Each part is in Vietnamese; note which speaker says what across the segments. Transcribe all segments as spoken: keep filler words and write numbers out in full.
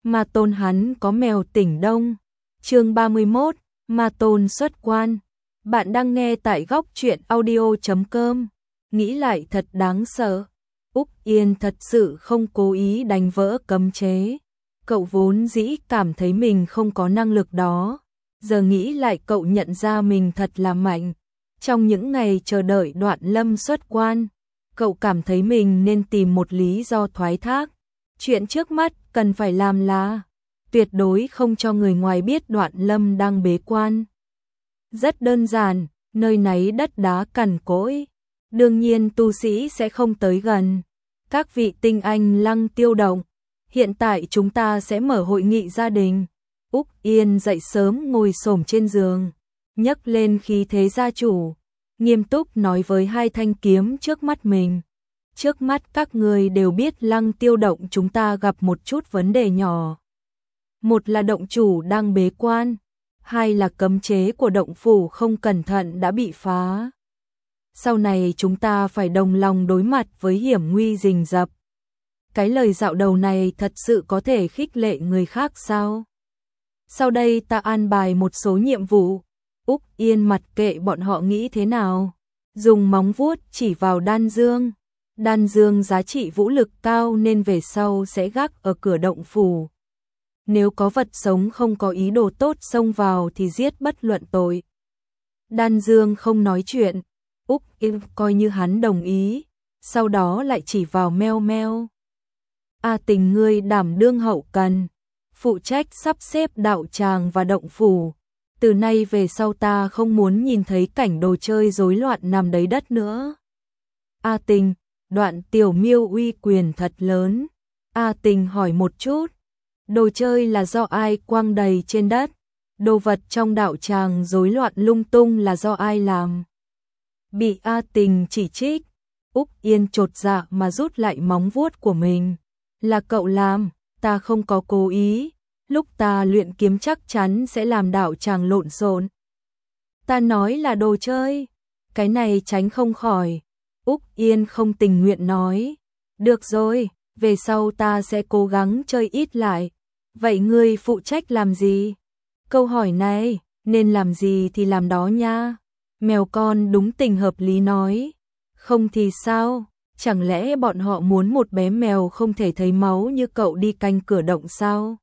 Speaker 1: Ma Tôn hắn có mèo tỉnh đông. Chương ba mươi mốt, Ma Tôn xuất quan. Bạn đang nghe tại góc truyện audio chấm com. Nghĩ lại thật đáng sợ. Úc Yên thật sự không cố ý đánh vỡ cấm chế. Cậu vốn dĩ cảm thấy mình không có năng lực đó. Giờ nghĩ lại cậu nhận ra mình thật là mạnh. Trong những ngày chờ đợi Đoạn Lâm xuất quan, cậu cảm thấy mình nên tìm một lý do thoái thác. Chuyện trước mắt cần phải làm là tuyệt đối không cho người ngoài biết Đoạn Lâm đang bế quan. Rất đơn giản, nơi náy đất đá cằn cỗi, đương nhiên tu sĩ sẽ không tới gần. Các vị tinh anh Lăng Tiêu Động, hiện tại chúng ta sẽ mở hội nghị gia đình. Úc Yên dậy sớm ngồi xổm trên giường, nhấc lên khí thế gia chủ, nghiêm túc nói với hai thanh kiếm trước mắt mình. Trước mắt các người đều biết Lăng Tiêu Động chúng ta gặp một chút vấn đề nhỏ. Một là động chủ đang bế quan, hai là cấm chế của động phủ không cẩn thận đã bị phá. Sau này chúng ta phải đồng lòng đối mặt với hiểm nguy rình rập. Cái lời dạo đầu này thật sự có thể khích lệ người khác sao? Sau đây ta an bài một số nhiệm vụ. Úc Yên mặc kệ bọn họ nghĩ thế nào, dùng móng vuốt chỉ vào Đan Dương. Đan Dương giá trị vũ lực cao nên về sau sẽ gác ở cửa động phủ. Nếu có vật sống không có ý đồ tốt xông vào thì giết bất luận tội. Đan Dương không nói chuyện, Úc Yên coi như hắn đồng ý, sau đó lại chỉ vào Meo Meo. A Tình ngươi đảm đương hậu cần, phụ trách sắp xếp đạo tràng và động phủ. Từ nay về sau ta không muốn nhìn thấy cảnh đồ chơi rối loạn nằm đấy đất nữa. A Tình, Đoạn Tiểu Miêu uy quyền thật lớn. A Tình hỏi một chút, đồ chơi là do ai quăng đầy trên đất? Đồ vật trong đạo tràng rối loạn lung tung là do ai làm? Bị A Tình chỉ trích, Úc Yên chột dạ mà rút lại móng vuốt của mình. Là cậu làm, ta không có cố ý. Lúc ta luyện kiếm chắc chắn sẽ làm đạo tràng lộn xộn. Ta nói là đồ chơi, cái này tránh không khỏi. Úc Yên không tình nguyện nói, được rồi, về sau ta sẽ cố gắng chơi ít lại. Vậy ngươi phụ trách làm gì? Câu hỏi này, nên làm gì thì làm đó nha. Mèo con đúng tình hợp lý nói, không thì sao? Chẳng lẽ bọn họ muốn một bé mèo không thể thấy máu như cậu đi canh cửa động sao?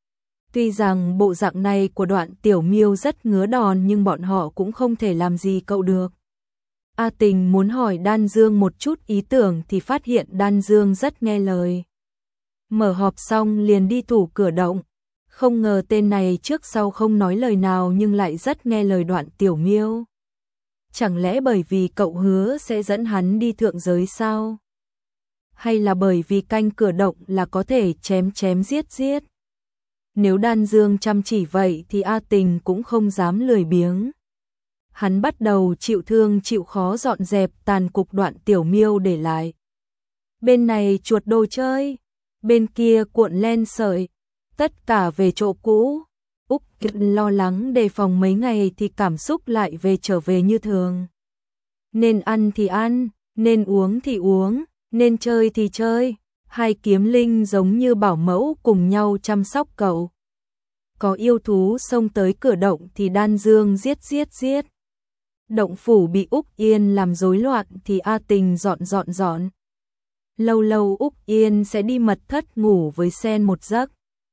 Speaker 1: Tuy rằng bộ dạng này của Đoạn Tiểu Miêu rất ngứa đòn nhưng bọn họ cũng không thể làm gì cậu được. A Tình muốn hỏi Đan Dương một chút ý tưởng thì phát hiện Đan Dương rất nghe lời. Mở họp xong liền đi thủ cửa động. Không ngờ tên này trước sau không nói lời nào nhưng lại rất nghe lời Đoạn Tiểu Miêu. Chẳng lẽ bởi vì cậu hứa sẽ dẫn hắn đi thượng giới sao? Hay là bởi vì canh cửa động là có thể chém chém giết giết? Nếu Đan Dương chăm chỉ vậy thì A Tình cũng không dám lười biếng. Hắn bắt đầu chịu thương chịu khó dọn dẹp tàn cục Đoạn Tiểu Miêu để lại. Bên này chuột đồ chơi, bên kia cuộn len sợi, tất cả về chỗ cũ. Úc Yên lo lắng đề phòng mấy ngày thì cảm xúc lại về trở về như thường. Nên ăn thì ăn, nên uống thì uống, nên chơi thì chơi. Hai kiếm linh giống như bảo mẫu cùng nhau chăm sóc cậu. Có yêu thú xông tới cửa động thì Đan Dương giết giết giết. Động phủ bị Úc Yên làm rối loạn thì A Tình dọn dọn dọn. Lâu lâu Úc Yên sẽ đi mật thất ngủ với Sen một giấc.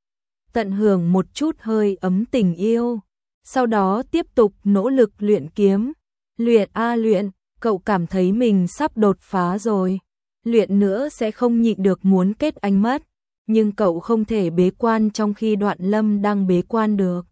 Speaker 1: Tận hưởng một chút hơi ấm tình yêu. Sau đó tiếp tục nỗ lực luyện kiếm. Luyện a luyện, cậu cảm thấy mình sắp đột phá rồi. Luyện nữa sẽ không nhịn được muốn kết anh mất. Nhưng cậu không thể bế quan trong khi Đoạn Lâm đang bế quan được.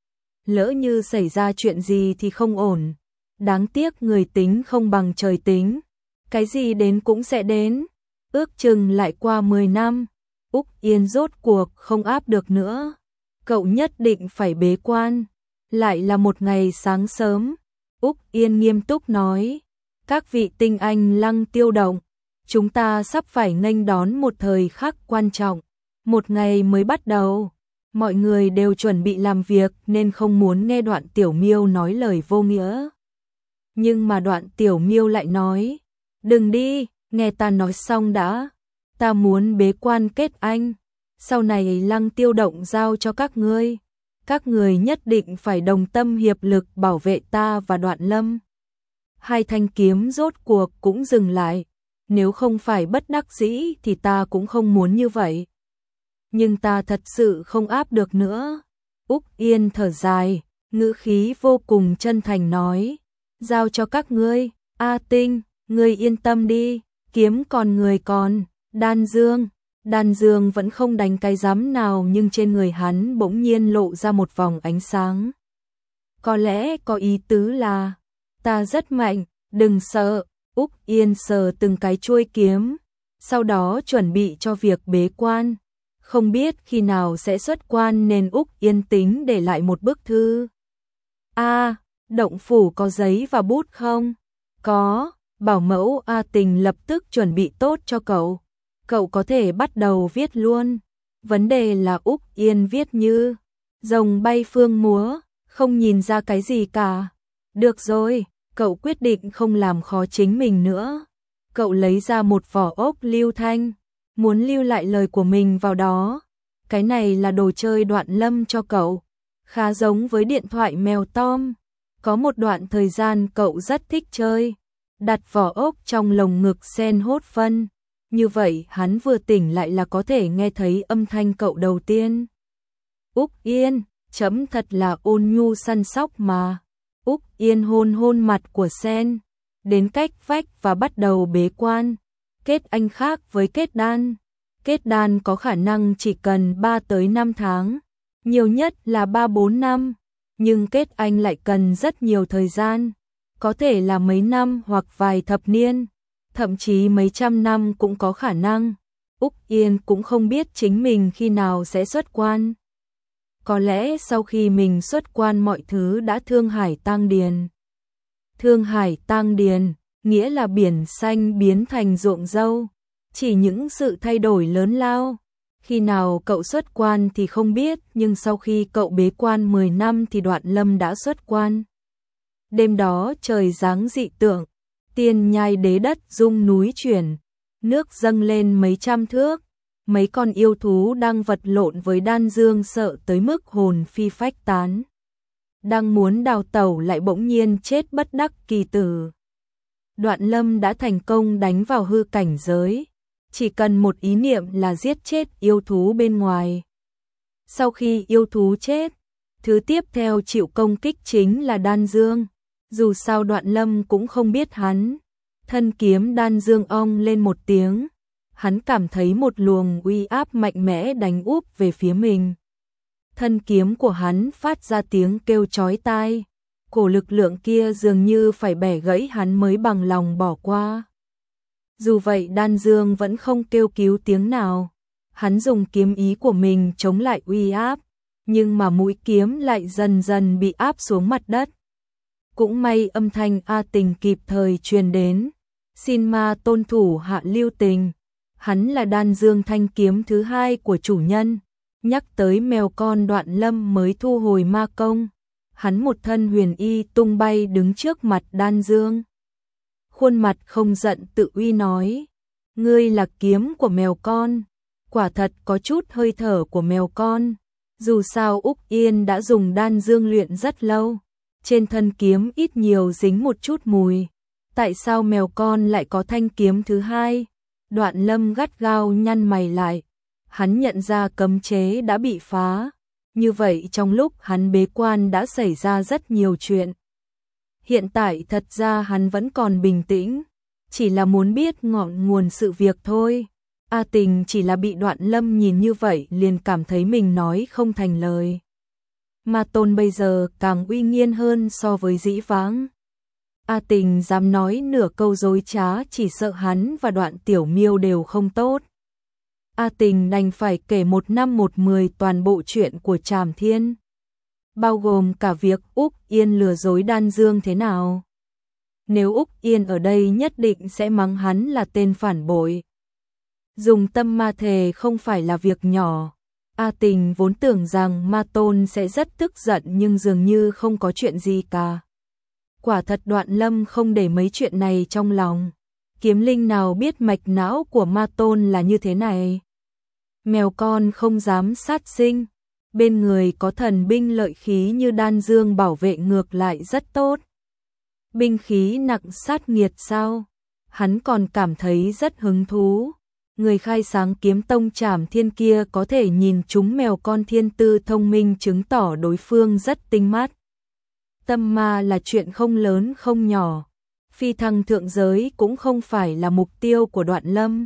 Speaker 1: Lỡ như xảy ra chuyện gì thì không ổn. Đáng tiếc người tính không bằng trời tính. Cái gì đến cũng sẽ đến. Ước chừng lại qua mười năm. Úc Yên rốt cuộc không áp được nữa. Cậu nhất định phải bế quan. Lại là một ngày sáng sớm. Úc Yên nghiêm túc nói. Các vị tinh anh Lăng Tiêu Động, chúng ta sắp phải nghênh đón một thời khắc quan trọng. Một ngày mới bắt đầu. Mọi người đều chuẩn bị làm việc nên không muốn nghe Đoạn Tiểu Miêu nói lời vô nghĩa. Nhưng mà Đoạn Tiểu Miêu lại nói, đừng đi, nghe ta nói xong đã. Ta muốn bế quan kết anh. sau này Lăng Tiêu động giao cho các ngươi. Các người nhất định phải đồng tâm hiệp lực bảo vệ ta và Đoạn Lâm. Hai thanh kiếm rốt cuộc cũng dừng lại. Nếu không phải bất đắc dĩ thì ta cũng không muốn như vậy. Nhưng ta thật sự không áp được nữa. Úc Yên thở dài, ngữ khí vô cùng chân thành nói. Giao cho các ngươi, A Tinh, ngươi yên tâm đi, kiếm còn người còn. Đan Dương, Đan Dương vẫn không đánh cái giám nào nhưng trên người hắn bỗng nhiên lộ ra một vòng ánh sáng. Có lẽ có ý tứ là, ta rất mạnh, đừng sợ. Úc Yên sờ từng cái chuôi kiếm, sau đó chuẩn bị cho việc bế quan. Không biết khi nào sẽ xuất quan nên Úc Yên tính để lại một bức thư. A, à, động phủ có giấy và bút không? Có, bảo mẫu A Tình lập tức chuẩn bị tốt cho cậu. Cậu có thể bắt đầu viết luôn. Vấn đề là Úc Yên viết như rồng bay phương múa, không nhìn ra cái gì cả. Được rồi, cậu quyết định không làm khó chính mình nữa. Cậu lấy ra một vỏ ốc lưu thanh, muốn lưu lại lời của mình vào đó. Cái này là đồ chơi Đoạn Lâm cho cậu, khá giống với điện thoại mèo Tom. Có một đoạn thời gian cậu rất thích chơi, đặt vỏ ốc trong lồng ngực sen hốt phân. Như vậy hắn vừa tỉnh lại là có thể nghe thấy âm thanh cậu đầu tiên. Úc Yên, chấm thật là ôn nhu săn sóc mà. Úc Yên hôn hôn mặt của sen, đến cách vách và bắt đầu bế quan. Kết anh khác với kết đan. Kết đan có khả năng chỉ cần ba tới năm tháng, nhiều nhất là ba bốn năm. Nhưng kết anh lại cần rất nhiều thời gian, có thể là mấy năm hoặc vài thập niên, thậm chí mấy trăm năm cũng có khả năng. Úc Yên cũng không biết chính mình khi nào sẽ xuất quan. Có lẽ sau khi mình xuất quan mọi thứ đã thương hải tang điền. Thương hải tang điền, nghĩa là biển xanh biến thành ruộng dâu. Chỉ những sự thay đổi lớn lao. Khi nào cậu xuất quan thì không biết, nhưng sau khi cậu bế quan mười năm thì Đoạn Lâm đã xuất quan. Đêm đó trời giáng dị tượng, tiên nhai đế đất rung núi chuyển, nước dâng lên mấy trăm thước. Mấy con yêu thú đang vật lộn với Đan Dương sợ tới mức hồn phi phách tán. Đang muốn đào tẩu lại bỗng nhiên chết bất đắc kỳ tử. Đoạn Lâm đã thành công đánh vào hư cảnh giới. Chỉ cần một ý niệm là giết chết yêu thú bên ngoài. Sau khi yêu thú chết, thứ tiếp theo chịu công kích chính là Đan Dương. Dù sao Đoạn Lâm cũng không biết hắn. Thân kiếm Đan Dương ong lên một tiếng. Hắn cảm thấy một luồng uy áp mạnh mẽ đánh úp về phía mình. Thân kiếm của hắn phát ra tiếng kêu chói tai. Cổ lực lượng kia dường như phải bẻ gãy hắn mới bằng lòng bỏ qua. Dù vậy Đan Dương vẫn không kêu cứu tiếng nào. Hắn dùng kiếm ý của mình chống lại uy áp, nhưng mà mũi kiếm lại dần dần bị áp xuống mặt đất. Cũng may âm thanh A Tình kịp thời truyền đến. Xin ma tôn thủ hạ lưu tình. Hắn là Đan Dương thanh kiếm thứ hai của chủ nhân. Nhắc tới mèo con Đoạn Lâm mới thu hồi ma công. Hắn một thân huyền y tung bay đứng trước mặt Đan Dương. Khuôn mặt không giận tự uy nói. Ngươi là kiếm của mèo con. Quả thật có chút hơi thở của mèo con. Dù sao Úc Yên đã dùng Đan Dương luyện rất lâu. Trên thân kiếm ít nhiều dính một chút mùi. Tại sao mèo con lại có thanh kiếm thứ hai? Đoạn Lâm gắt gao nhăn mày lại. Hắn nhận ra cấm chế đã bị phá. Như vậy trong lúc hắn bế quan đã xảy ra rất nhiều chuyện. Hiện tại thật ra hắn vẫn còn bình tĩnh. Chỉ là muốn biết ngọn nguồn sự việc thôi. A Tình chỉ là bị Đoạn Lâm nhìn như vậy liền cảm thấy mình nói không thành lời. Ma Tôn bây giờ càng uy nghiêm hơn so với dĩ vãng. A Tình dám nói nửa câu dối trá chỉ sợ hắn và Đoạn Tiểu Miêu đều không tốt. A Tình đành phải kể một năm một mười toàn bộ chuyện của Trảm Thiên. Bao gồm cả việc Úc Yên lừa dối Đan Dương thế nào. Nếu Úc Yên ở đây nhất định sẽ mắng hắn là tên phản bội. Dùng tâm ma thề không phải là việc nhỏ. A Tình vốn tưởng rằng Ma Tôn sẽ rất tức giận nhưng dường như không có chuyện gì cả. Quả thật Đoạn Lâm không để mấy chuyện này trong lòng. Kiếm linh nào biết mạch não của Ma Tôn là như thế này. Mèo con không dám sát sinh, bên người có thần binh lợi khí như đan dương bảo vệ ngược lại rất tốt. Binh khí nặng sát nghiệt sao? Hắn còn cảm thấy rất hứng thú. Người khai sáng kiếm tông Trảm Thiên kia có thể nhìn trúng mèo con thiên tư thông minh, chứng tỏ đối phương rất tinh mắt. Tâm ma là chuyện không lớn không nhỏ. Phi thăng thượng giới cũng không phải là mục tiêu của Đoạn Lâm.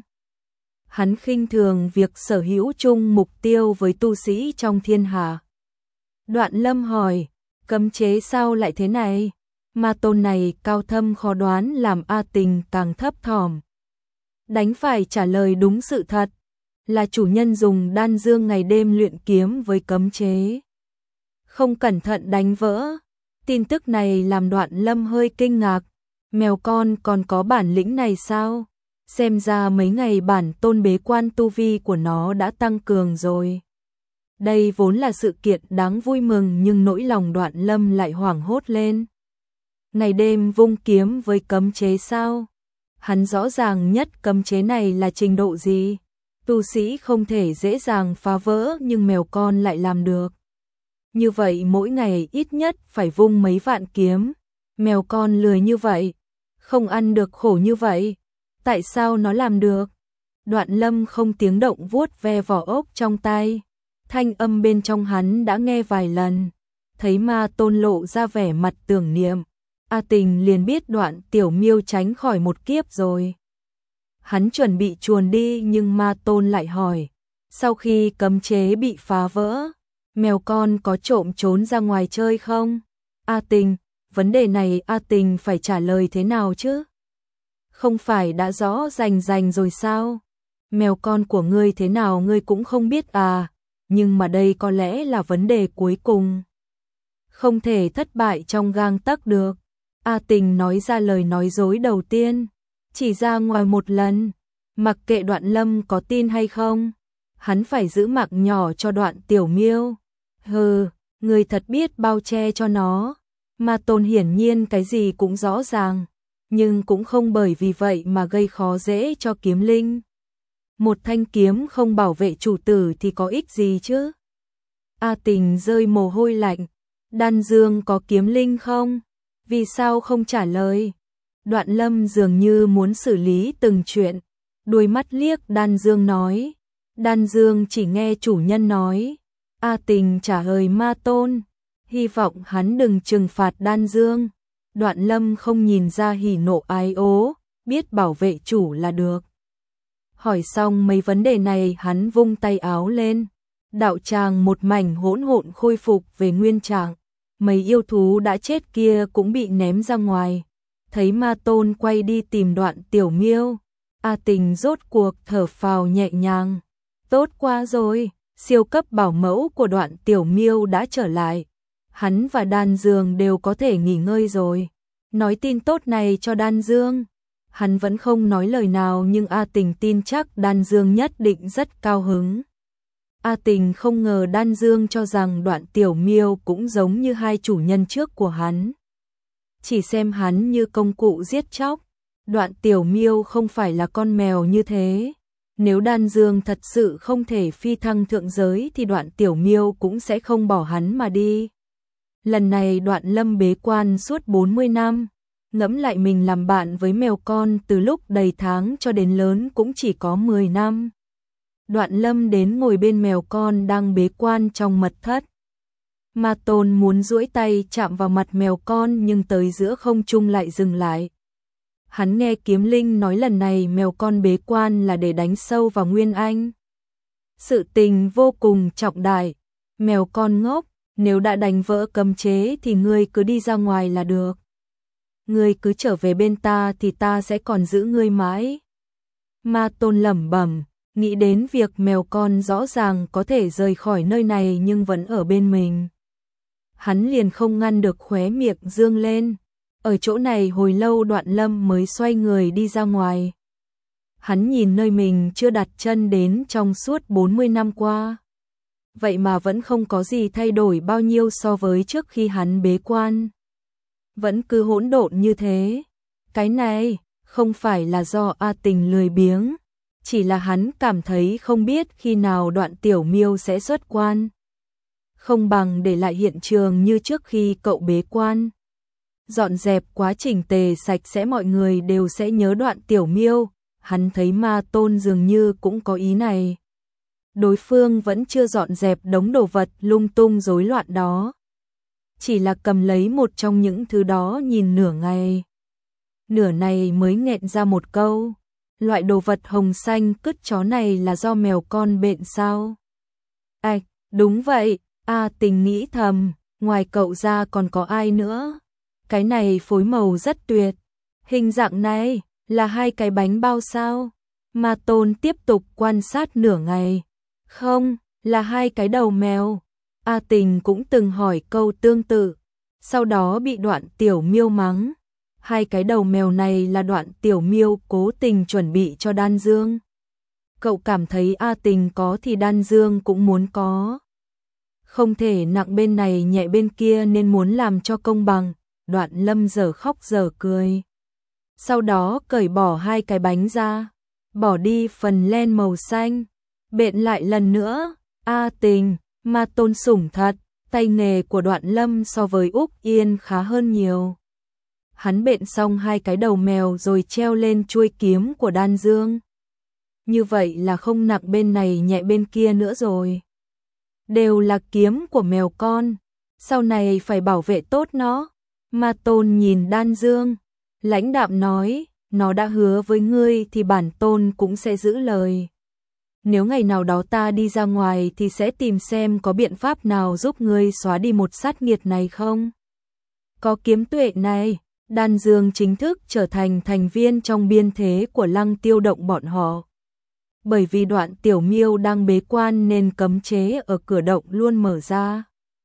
Speaker 1: Hắn khinh thường việc sở hữu chung mục tiêu với tu sĩ trong thiên hạ. Đoạn Lâm hỏi, cấm chế sao lại thế này? Ma tôn này cao thâm khó đoán làm A Tình càng thấp thỏm. Đánh phải trả lời đúng sự thật, là chủ nhân dùng đan dương ngày đêm luyện kiếm với cấm chế. Không cẩn thận đánh vỡ. Tin tức này làm Đoạn Lâm hơi kinh ngạc. Mèo con còn có bản lĩnh này sao? Xem ra mấy ngày bản tôn bế quan tu vi của nó đã tăng cường rồi. Đây vốn là sự kiện đáng vui mừng, nhưng nỗi lòng Đoạn Lâm lại hoảng hốt lên. Ngày đêm vung kiếm với cấm chế sao? Hắn rõ ràng nhất cấm chế này là trình độ gì? Tu sĩ không thể dễ dàng phá vỡ, nhưng mèo con lại làm được. Như vậy mỗi ngày ít nhất phải vung mấy vạn kiếm. Mèo con lười như vậy, không ăn được khổ như vậy. Tại sao nó làm được? Đoạn Lâm không tiếng động vuốt ve vỏ ốc trong tay. Thanh âm bên trong hắn đã nghe vài lần. Thấy Ma Tôn lộ ra vẻ mặt tưởng niệm, A Tình liền biết Đoạn Tiểu Miêu tránh khỏi một kiếp rồi. Hắn chuẩn bị chuồn đi, nhưng Ma Tôn lại hỏi, sau khi cấm chế bị phá vỡ, mèo con có trộm trốn ra ngoài chơi không? A Tình, vấn đề này A Tình phải trả lời thế nào chứ? Không phải đã rõ rành rành rồi sao? Mèo con của ngươi thế nào ngươi cũng không biết à? Nhưng mà đây có lẽ là vấn đề cuối cùng. Không thể thất bại trong gang tấc được. A Tình nói ra lời nói dối đầu tiên, chỉ ra ngoài một lần, mặc kệ Đoạn Lâm có tin hay không, hắn phải giữ mạng nhỏ cho Đoạn Tiểu Miêu. Hừ, người thật biết bao che cho nó. Ma Tôn hiển nhiên cái gì cũng rõ ràng, nhưng cũng không bởi vì vậy mà gây khó dễ cho kiếm linh. Một thanh kiếm không bảo vệ chủ tử thì có ích gì chứ? A Tình rơi mồ hôi lạnh. Đan Dương có kiếm linh không? Vì sao không trả lời? Đoạn Lâm dường như muốn xử lý từng chuyện. Đuôi mắt liếc Đan Dương nói. Đan Dương chỉ nghe chủ nhân nói. A Tình trả lời Ma Tôn, hy vọng hắn đừng trừng phạt Đan Dương. Đoạn Lâm không nhìn ra hỉ nộ ái ố, biết bảo vệ chủ là được. Hỏi xong mấy vấn đề này, hắn vung tay áo lên. Đạo tràng một mảnh hỗn hộn khôi phục về nguyên trạng. Mấy yêu thú đã chết kia cũng bị ném ra ngoài. Thấy Ma Tôn quay đi tìm Đoạn Tiểu Miêu, A Tình rốt cuộc thở phào nhẹ nhàng. Tốt quá rồi, siêu cấp bảo mẫu của Đoạn Tiểu Miêu đã trở lại. Hắn và Đan Dương đều có thể nghỉ ngơi rồi. Nói tin tốt này cho Đan Dương. Hắn vẫn không nói lời nào, nhưng A Tình tin chắc Đan Dương nhất định rất cao hứng. A Tình không ngờ Đan Dương cho rằng Đoạn Tiểu Miêu cũng giống như hai chủ nhân trước của hắn, chỉ xem hắn như công cụ giết chóc. Đoạn Tiểu Miêu không phải là con mèo như thế. Nếu Đan Dương thật sự không thể phi thăng thượng giới thì Đoạn Tiểu Miêu cũng sẽ không bỏ hắn mà đi. Lần này Đoạn Lâm bế quan suốt bốn mươi năm, ngẫm lại mình làm bạn với mèo con từ lúc đầy tháng cho đến lớn cũng chỉ có mười năm. Đoạn Lâm đến ngồi bên mèo con đang bế quan trong mật thất. Ma Tôn muốn duỗi tay chạm vào mặt mèo con, nhưng tới giữa không trung lại dừng lại. Hắn nghe kiếm linh nói lần này mèo con bế quan là để đánh sâu vào Nguyên Anh. Sự tình vô cùng trọng đại. Mèo con ngốc, nếu đã đánh vỡ cấm chế thì ngươi cứ đi ra ngoài là được. Ngươi cứ trở về bên ta thì ta sẽ còn giữ ngươi mãi. Ma Tôn lẩm bẩm, nghĩ đến việc mèo con rõ ràng có thể rời khỏi nơi này nhưng vẫn ở bên mình. Hắn liền không ngăn được khóe miệng dương lên. Ở chỗ này hồi lâu Đoạn Lâm mới xoay người đi ra ngoài. Hắn nhìn nơi mình chưa đặt chân đến trong suốt bốn mươi năm qua. Vậy mà vẫn không có gì thay đổi bao nhiêu so với trước khi hắn bế quan. Vẫn cứ hỗn độn như thế. Cái này không phải là do A Tình lười biếng, chỉ là hắn cảm thấy không biết khi nào Đoạn Tiểu Miêu sẽ xuất quan. Không bằng để lại hiện trường như trước khi cậu bế quan. Dọn dẹp quá chỉnh tề sạch sẽ, mọi người đều sẽ nhớ Đoạn Tiểu Miêu. Hắn thấy Ma Tôn dường như cũng có ý này. Đối phương vẫn chưa dọn dẹp đống đồ vật lung tung rối loạn đó. Chỉ là cầm lấy một trong những thứ đó nhìn nửa ngày. Nửa này mới nghẹn ra một câu. Loại đồ vật hồng xanh cứt chó này là do mèo con bệnh sao? Ảch, đúng vậy, A Tình nghĩ thầm, ngoài cậu ra còn có ai nữa? Cái này phối màu rất tuyệt. Hình dạng này, là hai cái bánh bao sao? Ma Tôn tiếp tục quan sát nửa ngày. Không, là hai cái đầu mèo. A Tình cũng từng hỏi câu tương tự, sau đó bị Đoạn Tiểu Miêu mắng. Hai cái đầu mèo này là Đoạn Tiểu Miêu cố tình chuẩn bị cho Đan Dương. Cậu cảm thấy A Tình có thì Đan Dương cũng muốn có. Không thể nặng bên này nhẹ bên kia nên muốn làm cho công bằng. Đoạn Lâm giờ khóc giờ cười. Sau đó cởi bỏ hai cái bánh ra, bỏ đi phần len màu xanh, bện lại lần nữa. A Tình, Ma Tôn sủng thật, tay nghề của Đoạn Lâm so với Úc Yên khá hơn nhiều. Hắn bện xong hai cái đầu mèo rồi treo lên chuôi kiếm của Đan Dương. Như vậy là không nặng bên này nhẹ bên kia nữa rồi. Đều là kiếm của mèo con, sau này phải bảo vệ tốt nó. Ma Tôn nhìn Đan Dương, lãnh đạm nói, nó đã hứa với ngươi thì bản tôn cũng sẽ giữ lời. Nếu ngày nào đó ta đi ra ngoài thì sẽ tìm xem có biện pháp nào giúp ngươi xóa đi một sát nghiệt này không. Có kiếm tuệ này, Đan Dương chính thức trở thành thành viên trong biên thế của Lăng Tiêu Động bọn họ. Bởi vì Đoạn Tiểu Miêu đang bế quan nên cấm chế ở cửa động luôn mở ra.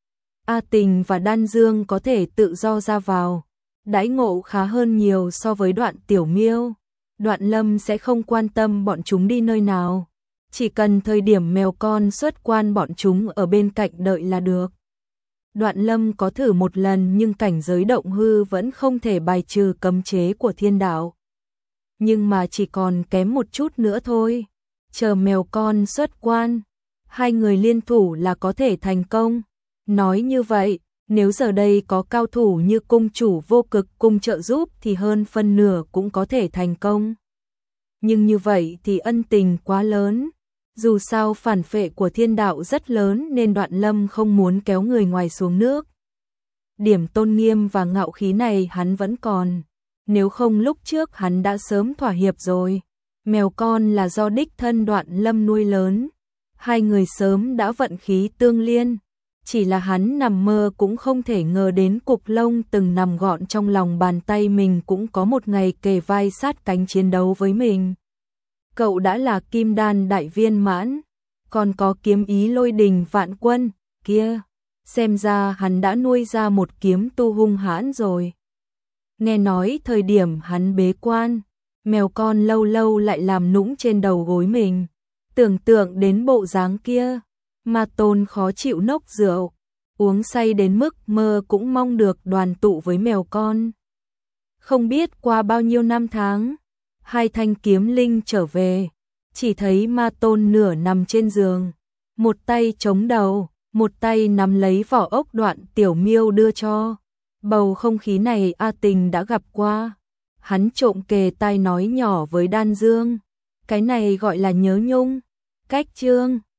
Speaker 1: A Tình và Đan Dương có thể tự do ra vào, đãi ngộ khá hơn nhiều so với Đoạn Tiểu Miêu. Đoạn Lâm sẽ không quan tâm bọn chúng đi nơi nào, chỉ cần thời điểm mèo con xuất quan bọn chúng ở bên cạnh đợi là được. Đoạn Lâm có thử một lần nhưng cảnh giới động hư vẫn không thể bài trừ cấm chế của thiên đạo. Nhưng mà chỉ còn kém một chút nữa thôi. Chờ mèo con xuất quan, hai người liên thủ là có thể thành công. Nói như vậy, nếu giờ đây có cao thủ như cung chủ Vô Cực cung trợ giúp thì hơn phân nửa cũng có thể thành công. Nhưng như vậy thì ân tình quá lớn. Dù sao phản phệ của thiên đạo rất lớn nên Đoạn Lâm không muốn kéo người ngoài xuống nước. Điểm tôn nghiêm và ngạo khí này hắn vẫn còn. Nếu không lúc trước hắn đã sớm thỏa hiệp rồi. Mèo con là do đích thân Đoạn Lâm nuôi lớn. Hai người sớm đã vận khí tương liên. Chỉ là hắn nằm mơ cũng không thể ngờ đến cục lông từng nằm gọn trong lòng bàn tay mình cũng có một ngày kề vai sát cánh chiến đấu với mình. Cậu đã là kim đan đại viên mãn, còn có kiếm ý lôi đình vạn quân, kia, xem ra hắn đã nuôi ra một kiếm tu hung hãn rồi. Nghe nói thời điểm hắn bế quan, mèo con lâu lâu lại làm nũng trên đầu gối mình, tưởng tượng đến bộ dáng kia, Ma Tôn khó chịu nốc rượu, uống say đến mức mơ cũng mong được đoàn tụ với mèo con. Không biết qua bao nhiêu năm tháng, hai thanh kiếm linh trở về, chỉ thấy Ma Tôn nửa nằm trên giường, một tay chống đầu, một tay nắm lấy vỏ ốc Đoạn Tiểu Miêu đưa cho. Bầu không khí này A Tình đã gặp qua. Hắn trộm kề tai nói nhỏ với Đan Dương, cái này gọi là nhớ nhung. Cách chương